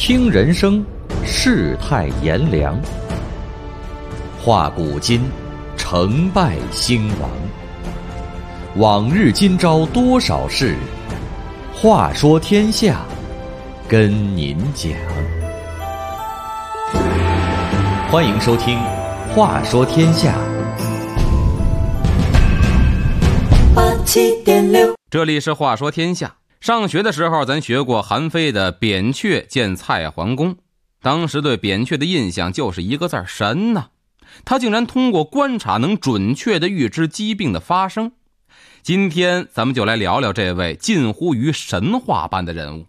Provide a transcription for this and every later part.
听人生，世态炎凉，话古今，成败兴亡。往日今朝多少事，话说天下，跟您讲。欢迎收听《话说天下》。 这里是话说天下。上学的时候咱学过韩非的扁鹊见蔡桓公，当时对扁鹊的印象就是一个字，神呐。他竟然通过观察能准确地预知疾病的发生。今天咱们就来聊聊这位近乎于神话般的人物。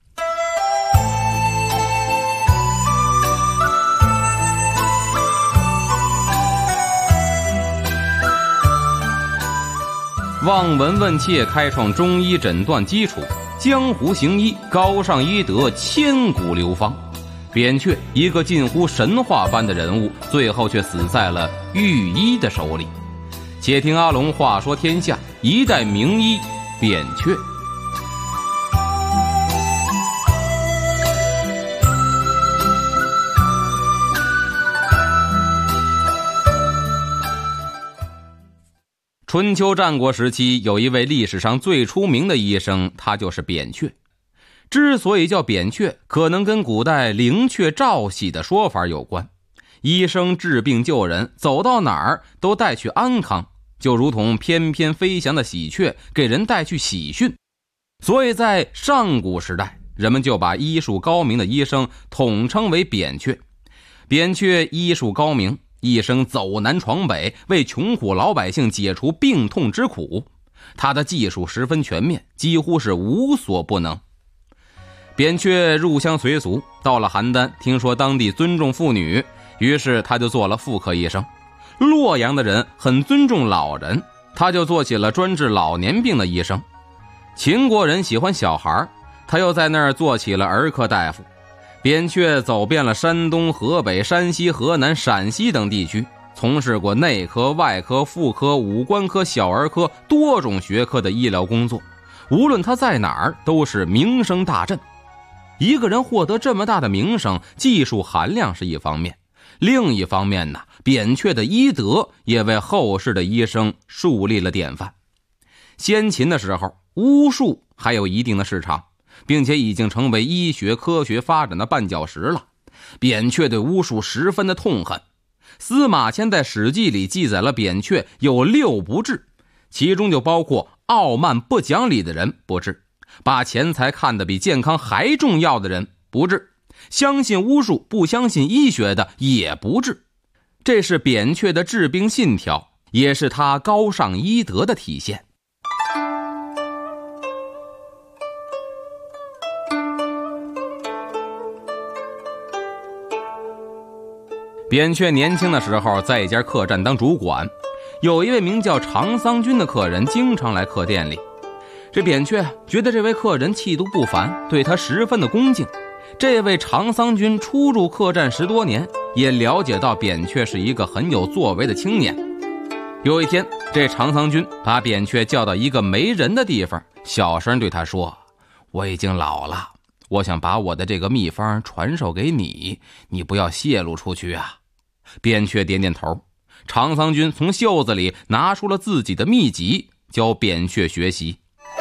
望闻问切开创中医诊断基础，江湖行医高尚医德，千古流芳。扁鹊一个近乎神话般的人物，最后却死在了御医的手里。且听阿龙话说天下，一代名医扁鹊。春秋战国时期，有一位历史上最出名的医生，他就是扁鹊。之所以叫扁鹊，可能跟古代灵雀照喜的说法有关。医生治病救人，走到哪儿都带去安康，就如同翩翩飞翔的喜鹊给人带去喜讯。所以在上古时代，人们就把医术高明的医生统称为扁鹊。扁鹊医术高明，一生走南闯北，为穷苦老百姓解除病痛之苦。他的技术十分全面，几乎是无所不能。扁鹊入乡随俗，到了邯郸，听说当地尊重妇女，于是他就做了妇科医生。洛阳的人很尊重老人，他就做起了专治老年病的医生。秦国人喜欢小孩，他又在那儿做起了儿科大夫。扁鹊走遍了山东、河北、山西、河南、陕西等地区，从事过内科、外科、妇科、五官科、小儿科多种学科的医疗工作。无论他在哪儿，都是名声大振。一个人获得这么大的名声，技术含量是一方面，另一方面呢，扁鹊的医德也为后世的医生树立了典范。先秦的时候，巫术还有一定的市场，并且已经成为医学科学发展的绊脚石了。扁鹊对巫术十分的痛恨。司马迁在《史记》里记载了扁鹊有6不治，其中就包括傲慢不讲理的人不治，把钱财看得比健康还重要的人不治，相信巫术不相信医学的也不治。这是扁鹊的治病信条，也是他高尚医德的体现。扁鹊年轻的时候在一家客栈当主管，有一位名叫常桑君的客人经常来客店里。这扁鹊觉得这位客人气度不凡，对他十分的恭敬。这位常桑君初入客栈10多年，也了解到扁鹊是一个很有作为的青年。有一天，这常桑君把扁鹊叫到一个没人的地方，小声对他说：我已经老了，我想把我的这个秘方传授给你，你不要泄露出去啊。扁鹊点点头。常桑君从袖子里拿出了自己的秘籍，教扁鹊学习。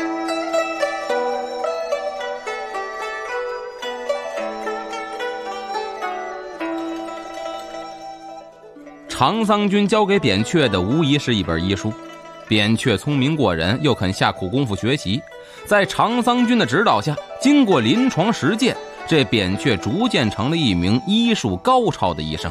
常桑君交给扁鹊的无疑是一本医书。扁鹊聪明过人，又肯下苦功夫学习，在常桑君的指导下，经过临床实践，这扁鹊逐渐成了一名医术高超的医生。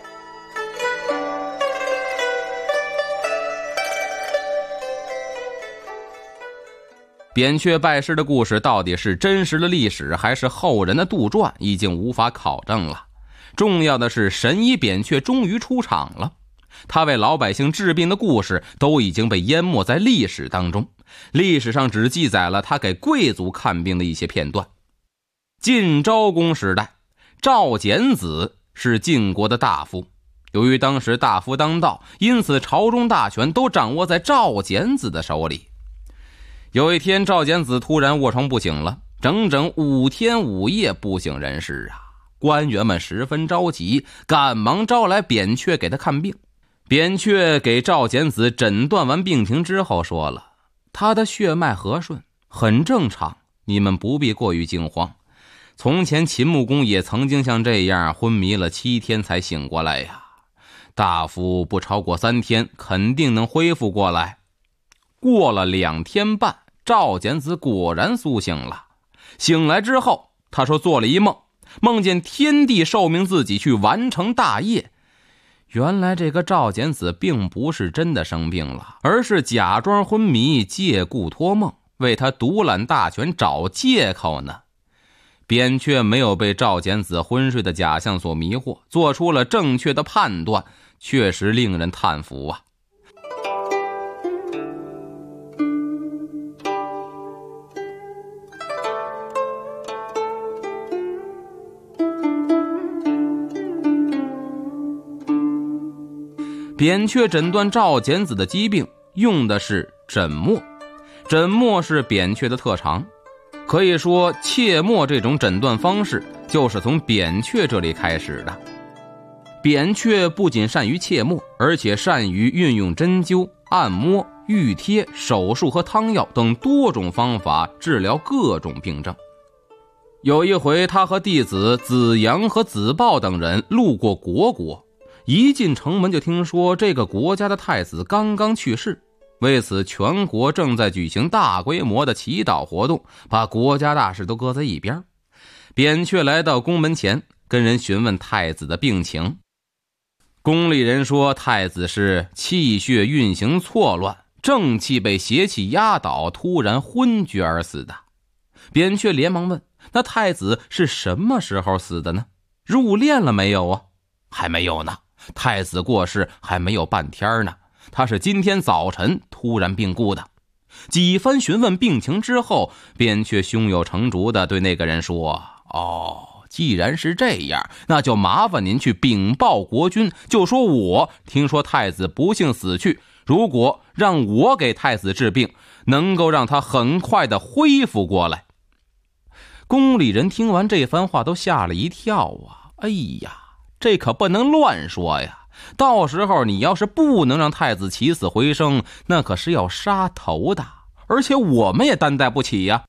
扁鹊拜师的故事到底是真实的历史还是后人的杜撰，已经无法考证了。重要的是神医扁鹊终于出场了，他为老百姓治病的故事都已经被淹没在历史当中，历史上只记载了他给贵族看病的一些片段。晋昭公时代，赵简子是晋国的大夫，由于当时大夫当道，因此朝中大权都掌握在赵简子的手里。有一天，赵简子突然卧床不醒了，整整5天5夜不省人事啊！ 官员们十分着急，赶忙招来扁鹊给他看病。扁鹊给赵简子诊断完病情之后说了，他的血脉和顺，很正常，你们不必过于惊慌。从前秦穆公也曾经像这样昏迷了7天才醒过来呀，大夫不超过3天肯定能恢复过来。过了2天半，赵简子果然苏醒了。醒来之后，他说做了一梦，梦见天帝授命自己去完成大业。原来这个赵简子并不是真的生病了，而是假装昏迷，借故托梦，为他独揽大权找借口呢。扁鹊没有被赵简子昏睡的假象所迷惑，做出了正确的判断，确实令人叹服啊。扁鹊诊断赵简子的疾病用的是诊末，诊末是扁鹊的特长，可以说切末这种诊断方式就是从扁鹊这里开始的。扁鹊不仅善于切末，而且善于运用针灸、按摩、浴贴、手术和汤药等多种方法治疗各种病症。有一回，他和弟子子阳和子豹等人路过国，一进城门就听说这个国家的太子刚刚去世，为此全国正在举行大规模的祈祷活动，把国家大事都搁在一边。扁鹊来到宫门前，跟人询问太子的病情。宫里人说太子是气血运行错乱，正气被邪气压倒，突然昏厥而死的。扁鹊连忙问，那太子是什么时候死的呢？入殓了没有啊？还没有呢，太子过世还没有半天呢，他是今天早晨突然病故的。几番询问病情之后，扁鹊胸有成竹地对那个人说，既然是这样，那就麻烦您去禀报国君，就说我听说太子不幸死去，如果让我给太子治病，能够让他很快地恢复过来。宫里人听完这番话都吓了一跳啊！哎呀，这可不能乱说呀，到时候你要是不能让太子起死回生，那可是要杀头的，而且我们也担待不起呀。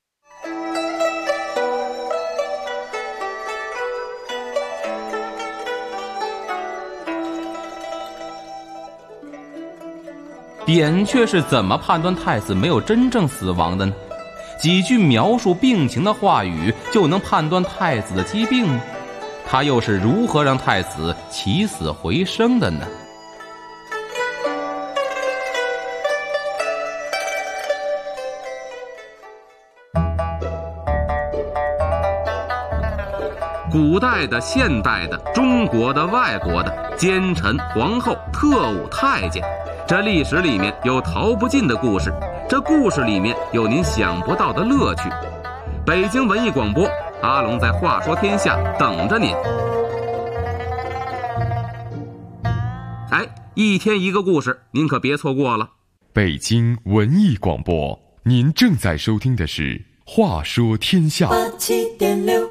扁鹊是怎么判断太子没有真正死亡的呢？几句描述病情的话语就能判断太子的疾病吗？他又是如何让太子起死回生的呢？古代的、现代的、中国的、外国的，奸臣、皇后、特务、太监，这历史里面有逃不尽的故事，这故事里面有您想不到的乐趣。北京文艺广播，阿龙在话说天下等着您。一天一个故事，您可别错过了。 北京文艺广播，您正在收听的是话说天下。87.6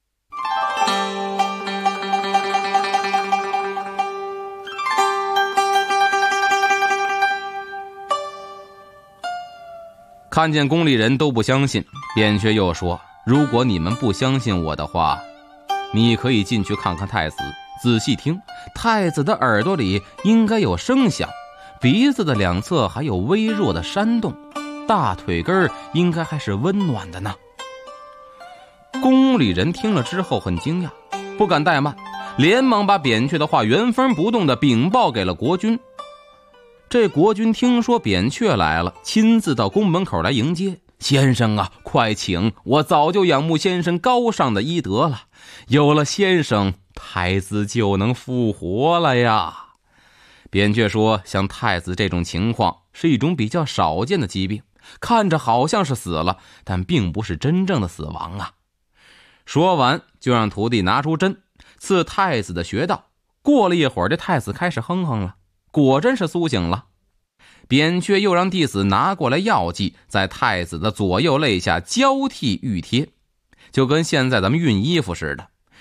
看见宫里人都不相信，扁鹊又说，如果你们不相信我的话，你可以进去看看太子，仔细听，太子的耳朵里应该有声响，鼻子的两侧还有微弱的煽动，大腿根应该还是温暖的呢。宫里人听了之后很惊讶，不敢怠慢，连忙把扁鹊的话原封不动地禀报给了国君。这国君听说扁鹊来了，亲自到宫门口来迎接。先生啊，快请，我早就仰慕先生高尚的医德了，有了先生，太子就能复活了呀。扁鹊说，像太子这种情况是一种比较少见的疾病，看着好像是死了，但并不是真正的死亡啊。说完就让徒弟拿出针刺太子的穴道。过了一会儿，这太子开始哼哼了，果真是苏醒了。扁鹊又让弟子拿过来药剂，在太子的左右肋下交替浴贴，就跟现在咱们熨衣服似的。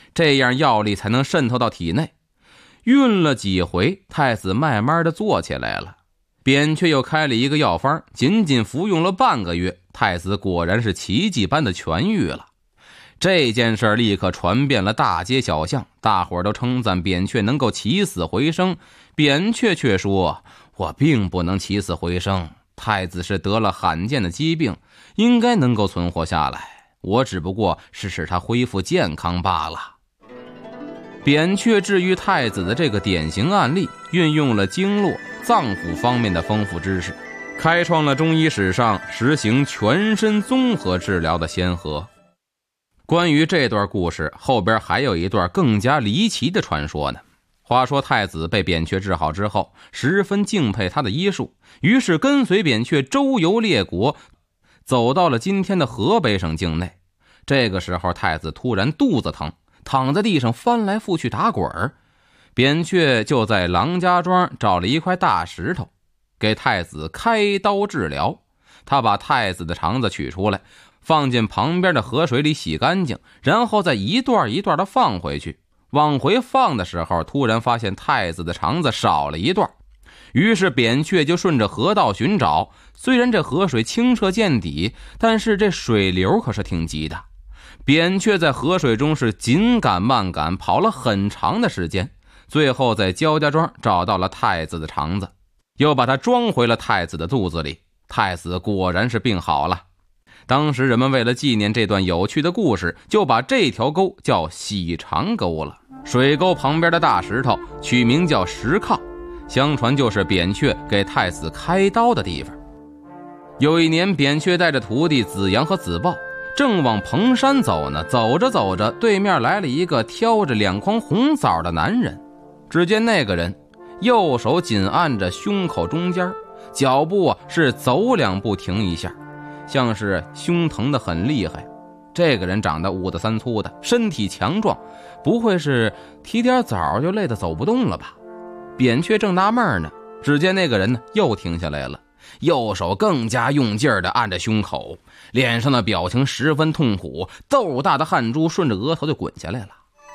这样药力才能渗透到体内。运了几回，太子慢慢的坐起来了。扁鹊又开了一个药方，仅仅服用了半个月，太子果然是奇迹般的痊愈了。这件事立刻传遍了大街小巷，大伙儿都称赞扁鹊能够起死回生。扁鹊却说，我并不能起死回生，太子是得了罕见的疾病，应该能够存活下来，我只不过是使他恢复健康罢了。扁鹊治愈太子的这个典型案例，运用了经络、脏腑方面的丰富知识，开创了中医史上实行全身综合治疗的先河。关于这段故事，后边还有一段更加离奇的传说呢。话说太子被扁鹊治好之后，十分敬佩他的医术，于是跟随扁鹊周游列国，走到了今天的河北省境内。这个时候太子突然肚子疼，躺在地上翻来覆去打滚儿。扁鹊就在郎家庄找了一块大石头，给太子开刀治疗。他把太子的肠子取出来，放进旁边的河水里洗干净，然后再一段一段的放回去。往回放的时候，突然发现太子的肠子少了一段，于是扁鹊就顺着河道寻找。虽然这河水清澈见底，但是这水流可是挺急的。扁鹊在河水中是紧赶慢赶，跑了很长的时间，最后在焦家庄找到了太子的肠子，又把它装回了太子的肚子里。太子果然是病好了。当时人们为了纪念这段有趣的故事，就把这条沟叫喜肠沟了。水沟旁边的大石头取名叫石炕，相传就是扁鹊给太子开刀的地方。有一年，扁鹊带着徒弟子阳和子豹正往蓬山走呢，走着走着，对面来了一个挑着2筐红枣的男人。只见那个人右手紧按着胸口中间，脚步是走2步停一下，像是胸疼得很厉害。这个人长得5大3粗的，身体强壮，不会是提点枣就累得走不动了吧？扁鹊正纳闷呢，只见那个人呢又停下来了，右手更加用劲地按着胸口，脸上的表情十分痛苦，豆大的汗珠顺着额头就滚下来了。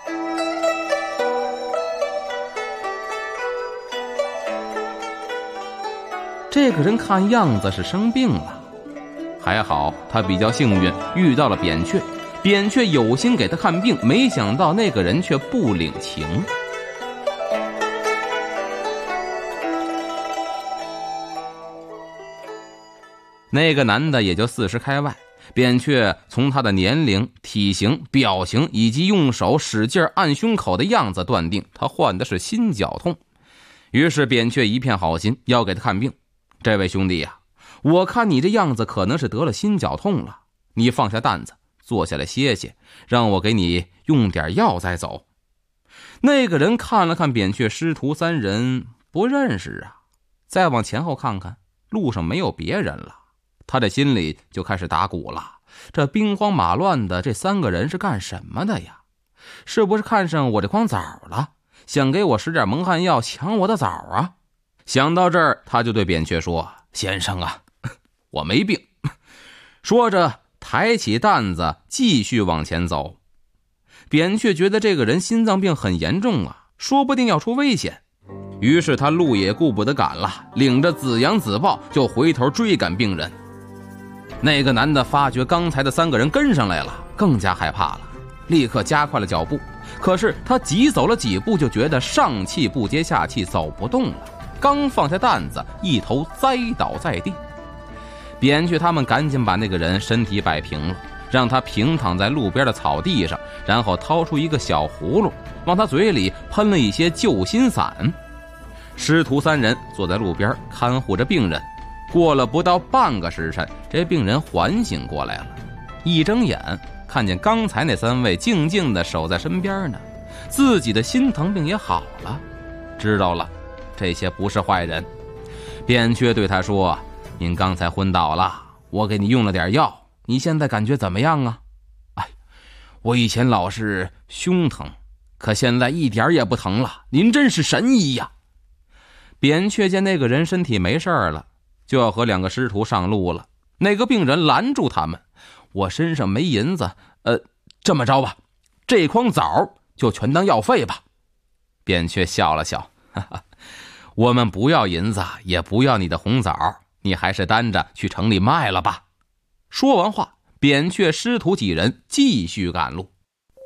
这个人看样子是生病了，还好他比较幸运，遇到了扁鹊。扁鹊有心给他看病，没想到那个人却不领情。那个男的也就40开外，扁鹊从他的年龄、体型、表情以及用手使劲按胸口的样子断定他患的是心绞痛。于是扁鹊一片好心要给他看病。这位兄弟呀，我看你这样子可能是得了心绞痛了，你放下担子，坐下来歇歇，让我给你用点药再走。那个人看了看扁鹊师徒3人，不认识啊。再往前后看看，路上没有别人了，他这心里就开始打鼓了。这兵荒马乱的，这3个人是干什么的呀？是不是看上我这筐枣了，想给我使点蒙汗药，抢我的枣啊？想到这儿，他就对扁鹊说，先生啊，我没病。说着抬起担子继续往前走。扁鹊觉得这个人心脏病很严重啊，说不定要出危险。于是他路也顾不得赶了，领着子阳子豹就回头追赶病人。那个男的发觉刚才的3个人跟上来了，更加害怕了，立刻加快了脚步。可是他急走了几步，就觉得上气不接下气，走不动了。刚放下担子，一头栽倒在地。扁鹊他们赶紧把那个人身体摆平了，让他平躺在路边的草地上，然后掏出一个小葫芦，往他嘴里喷了一些救心散。师徒3人坐在路边看护着病人。过了不到半个时辰，这病人缓醒过来了，一睁眼看见刚才那3位静静地守在身边呢，自己的心疼病也好了，知道了这些不是坏人。扁鹊对他说，您刚才昏倒了，我给你用了点药，你现在感觉怎么样啊？哎，我以前老是胸疼，可现在一点也不疼了，您真是神医呀。扁鹊见那个人身体没事了，就要和2个师徒上路了。那个病人拦住他们，我身上没银子，这么着吧，这筐枣就全当药费吧。扁鹊笑了笑，哈哈，我们不要银子，也不要你的红枣，你还是担着去城里卖了吧。说完话，扁鹊师徒几人继续赶路。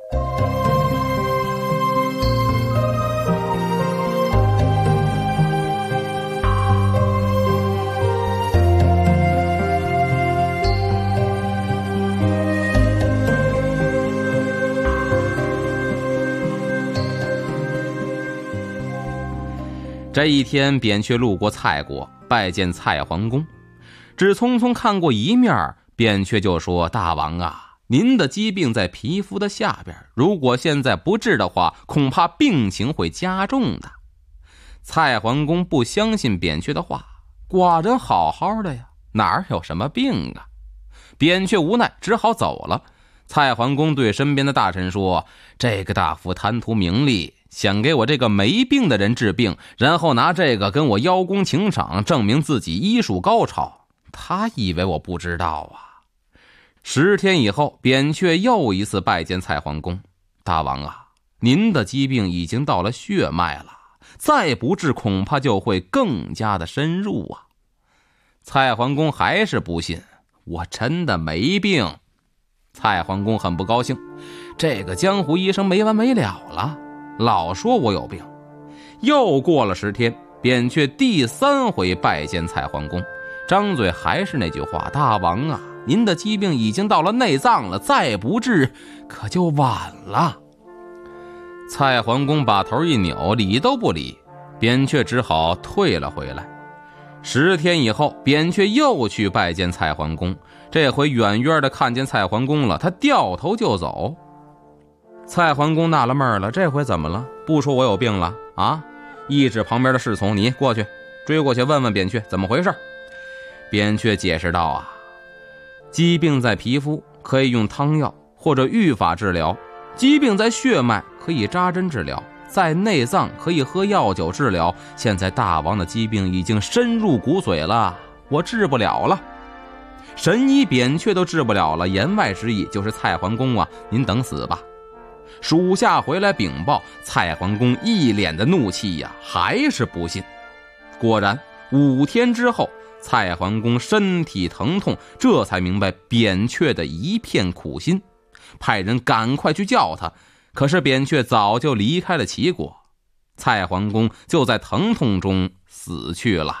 这一天，扁鹊路过蔡国，拜见蔡桓公。只匆匆看过一面，扁鹊就说：大王啊，您的疾病在皮肤的下边，如果现在不治的话，恐怕病情会加重的。蔡桓公不相信扁鹊的话，寡人好好的呀，哪有什么病啊？扁鹊无奈，只好走了。蔡桓公对身边的大臣说：这个大夫贪图名利，想给我这个没病的人治病，然后拿这个跟我邀功请赏，证明自己医术高超。他以为我不知道啊。10天以后，扁鹊又一次拜见蔡桓公。大王啊，您的疾病已经到了血脉了，再不治恐怕就会更加的深入啊。蔡桓公还是不信，我真的没病。蔡桓公很不高兴，这个江湖医生没完没了了，老说我有病。又过了10天，扁鹊第3回拜见蔡桓公，张嘴还是那句话：大王啊，您的疾病已经到了内脏了，再不治可就晚了。蔡桓公把头一扭，理都不理，扁鹊只好退了回来。10天以后，扁鹊又去拜见蔡桓公，这回远远的看见蔡桓公了，他掉头就走。蔡桓公纳了闷了，这回怎么了？不说我有病了啊？一指旁边的侍从，你过去，追过去问问扁鹊怎么回事。扁鹊解释道啊，疾病在皮肤，可以用汤药或者浴法治疗；疾病在血脉，可以扎针治疗；在内脏，可以喝药酒治疗。现在大王的疾病已经深入骨髓了，我治不了了。神医扁鹊都治不了了，言外之意就是蔡桓公啊，您等死吧。属下回来禀报，蔡桓公一脸的怒气呀，还是不信。果然5天之后，蔡桓公身体疼痛，这才明白扁鹊的一片苦心，派人赶快去叫他。可是扁鹊早就离开了齐国，蔡桓公就在疼痛中死去了。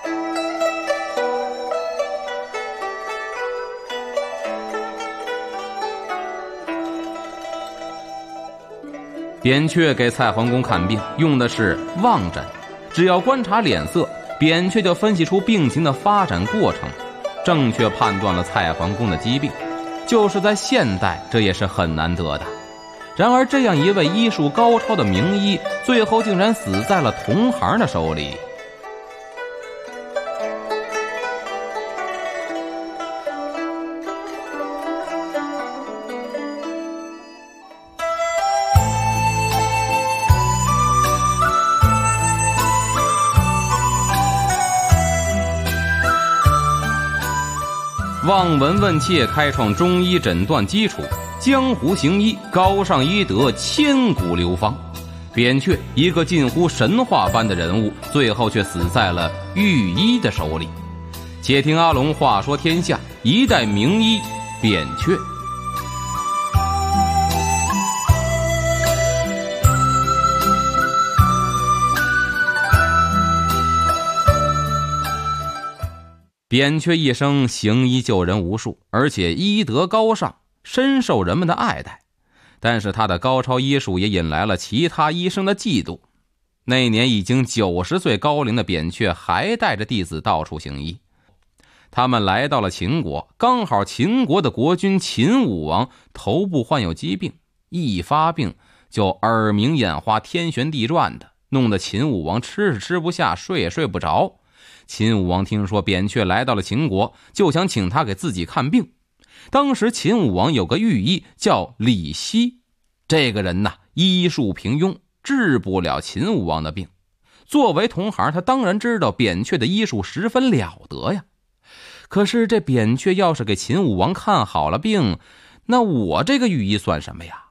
扁鹊给蔡桓公看病用的是望诊，只要观察脸色，扁鹊就分析出病情的发展过程，正确判断了蔡桓公的疾病。就是在现代，这也是很难得的。然而这样一位医术高超的名医，最后竟然死在了同行的手里。望闻问切开创中医诊断基础，江湖行医高尚医德，千古流芳。扁鹊一个近乎神话般的人物，最后却死在了御医的手里。且听阿龙话说天下，一代名医扁鹊。扁鹊一生行医救人无数，而且医德高尚，深受人们的爱戴。但是他的高超医术也引来了其他医生的嫉妒。那年已经90岁高龄的扁鹊还带着弟子到处行医。他们来到了秦国，刚好秦国的国君秦武王头部患有疾病，一发病就耳鸣眼花，天旋地转的，弄得秦武王吃是吃不下，睡也睡不着。秦武王听说扁鹊来到了秦国，就想请他给自己看病。当时秦武王有个御医叫李希，这个人医术平庸，治不了秦武王的病。作为同行，他当然知道扁鹊的医术十分了得呀。可是这扁鹊要是给秦武王看好了病，那我这个御医算什么呀？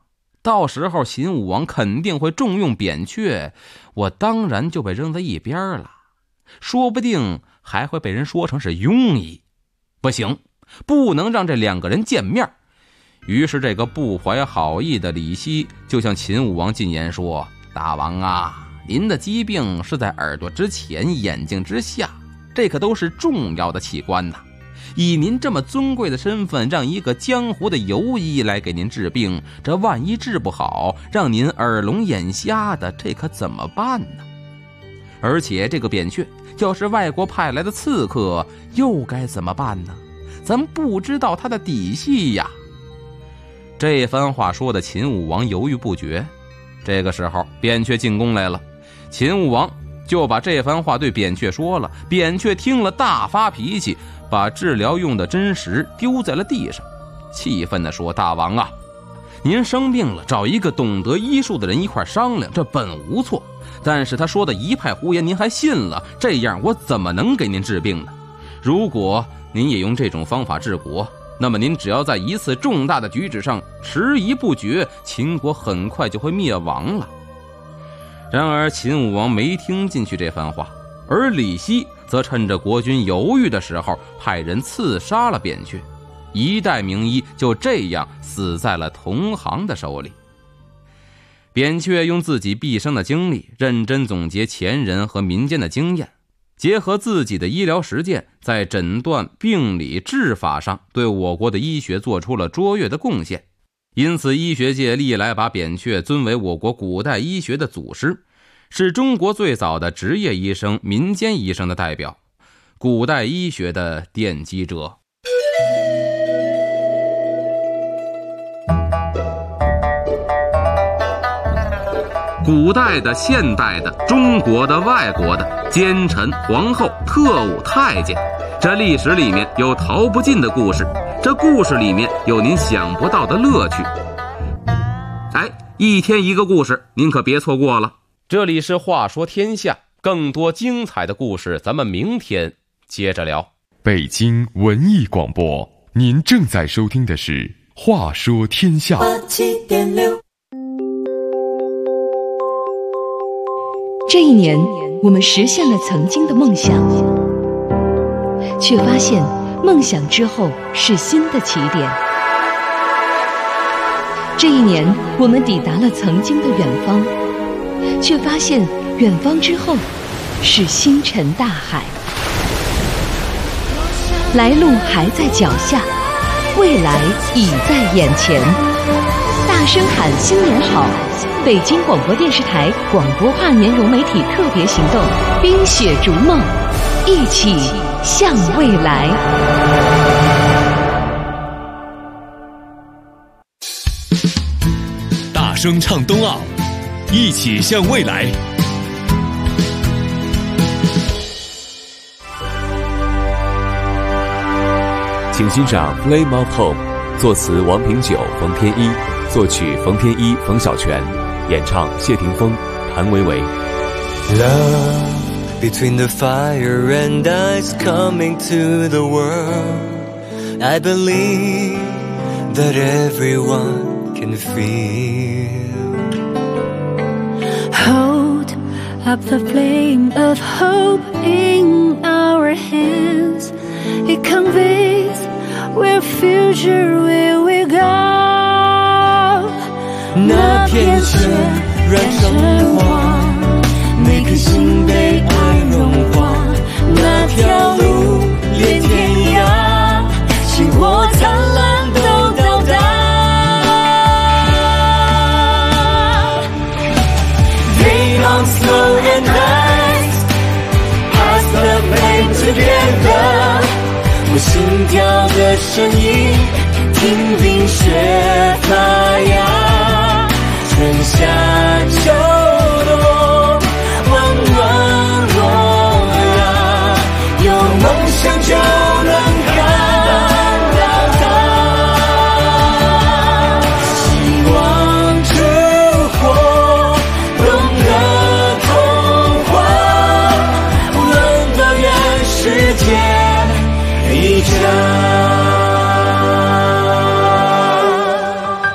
到时候秦武王肯定会重用扁鹊，我当然就被扔在一边了，说不定还会被人说成是庸医。不行，不能让这2个人见面。于是这个不怀好意的李希就向秦武王进言说，大王啊，您的疾病是在耳朵之前眼睛之下，这可都是重要的器官呐。以您这么尊贵的身份，让一个江湖的游医来给您治病，这万一治不好，让您耳聋眼瞎的，这可怎么办呢？而且这个扁鹊要是外国派来的刺客，又该怎么办呢？咱不知道他的底细呀。这番话说的秦武王犹豫不决。这个时候扁鹊进宫来了，秦武王就把这番话对扁鹊说了。扁鹊听了大发脾气，把治疗用的针石丢在了地上，气愤地说，大王啊，您生病了，找一个懂得医术的人一块商量，这本无错，但是他说的一派胡言您还信了，这样我怎么能给您治病呢？如果您也用这种方法治国，那么您只要在一次重大的举止上迟疑不决，秦国很快就会灭亡了。然而秦武王没听进去这番话，而李希则趁着国君犹豫的时候，派人刺杀了扁鹊，一代名医就这样死在了同行的手里。扁鹊用自己毕生的经历，认真总结前人和民间的经验，结合自己的医疗实践，在诊断、病理、治法上对我国的医学做出了卓越的贡献。因此医学界历来把扁鹊尊为我国古代医学的祖师，是中国最早的职业医生、民间医生的代表，古代医学的奠基者。古代的、现代的、中国的、外国的，奸臣、皇后、特务、太监，这历史里面有逃不尽的故事，这故事里面有您想不到的乐趣。一天一个故事，您可别错过了。这里是话说天下，更多精彩的故事咱们明天接着聊。 北京文艺广播，您正在收听的是话说天下。 87.6。 这一年，我们实现了曾经的梦想，却发现梦想之后是新的起点。这一年，我们抵达了曾经的远方，却发现远方之后是星辰大海。来路还在脚下，未来已在眼前。大声喊新年好！北京广播电视台广播跨年融媒体特别行动，冰雪逐梦，一起向未来。 大声唱冬奥，一起向未来。 请欣赏《Flame of Home》，作词王平久、冯天一，作曲冯天一、冯小泉，演唱谢霆锋、谭维维。 Love between the fire and ice coming to the world. I believe that everyone can feel. Hold up the flame of hope in our hands. It conveys where future will we go. 那片雪染成黄，每颗心被爱融化。那条路连天涯，星火灿烂都到达。They don't slow and rise, pass the flame together. 我心跳的声音，听冰雪发芽，春夏秋冬，温暖我啊，有梦想就能看到它。希望之火，懂得童话，温暖愿世界。一家。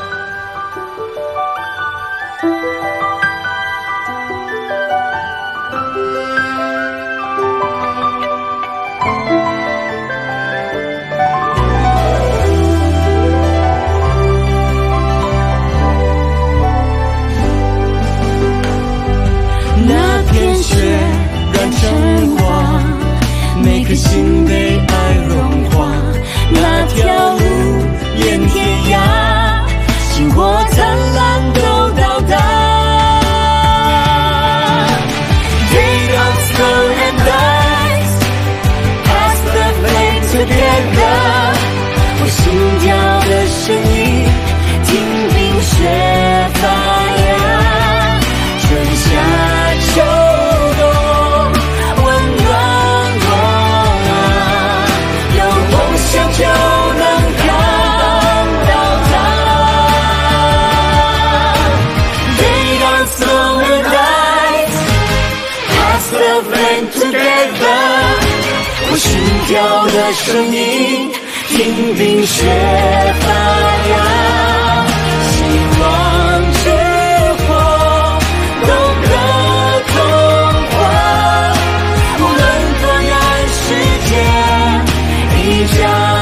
跳的声音，听冰雪发芽，希望之火懂得空话，无论多远世界一家，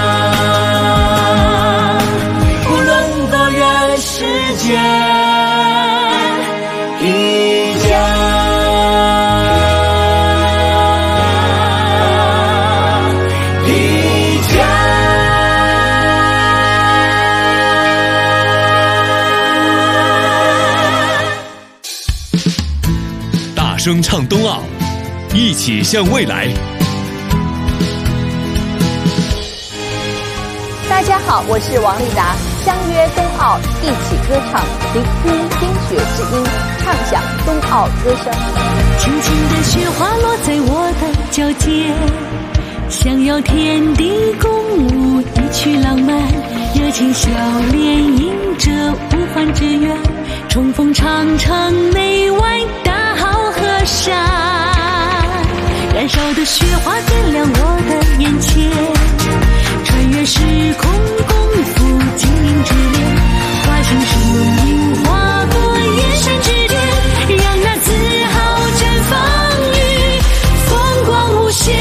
无论多远世界一家。 大声唱冬奥，一起向未来。 大家好，我是王丽达，相约冬奥，一起歌唱，聆听冰雪之音，畅享冬奥歌声。 轻轻的雪花落在我的脚尖，想要天地共舞一曲浪漫，热情笑脸迎着无欢之远，冲锋长城内外大好河山，燃烧的雪花点亮我的眼前，穿越时空共赴精灵之恋，化成生命划过眼神之巅，让那自豪绽放于风光无限，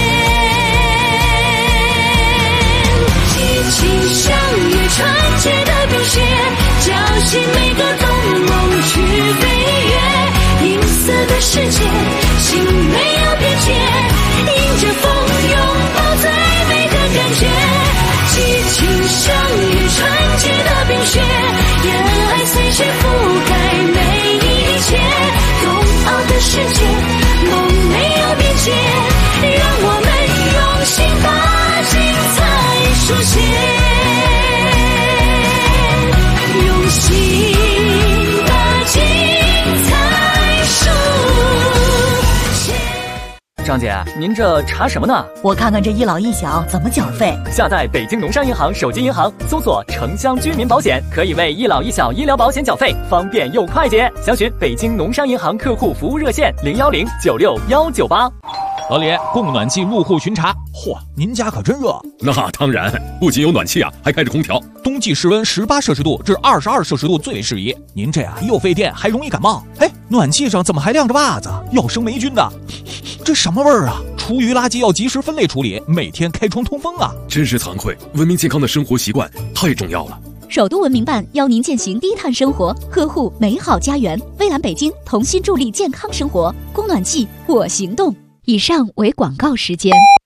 激情像越传奇的冰雪，叫醒每个童梦去飞跃，银色的世界心没有边界，迎着风拥抱最美的感觉，激情像越传奇的冰雪，愿爱随时覆盖每一切，冬奥的世界梦没有边界，让我们用心把精彩书写，用心把精彩书写。 张姐，您这查什么呢？ 我看看这一老一小怎么缴费。 下载北京农商银行手机银行，搜索城乡居民保险，可以为一老一小医疗保险缴费，方便又快捷。详询北京农商银行客户服务热线010961198。 老李，供暖气入户巡查。 嚯，您家可真热。 那当然，不仅有暖气啊，还开着空调。 冬季室温18摄氏度至22摄氏度最适宜。 您这又费电还容易感冒。哎，暖气上怎么还晾着袜子？要生霉菌的。这什么味儿啊？厨余垃圾要及时分类处理，每天开窗通风啊。 真是惭愧，文明健康的生活习惯太重要了。 首都文明办邀您践行低碳生活，呵护美好家园。蔚蓝北京同心助力健康生活，供暖气我行动。以上为广告时间。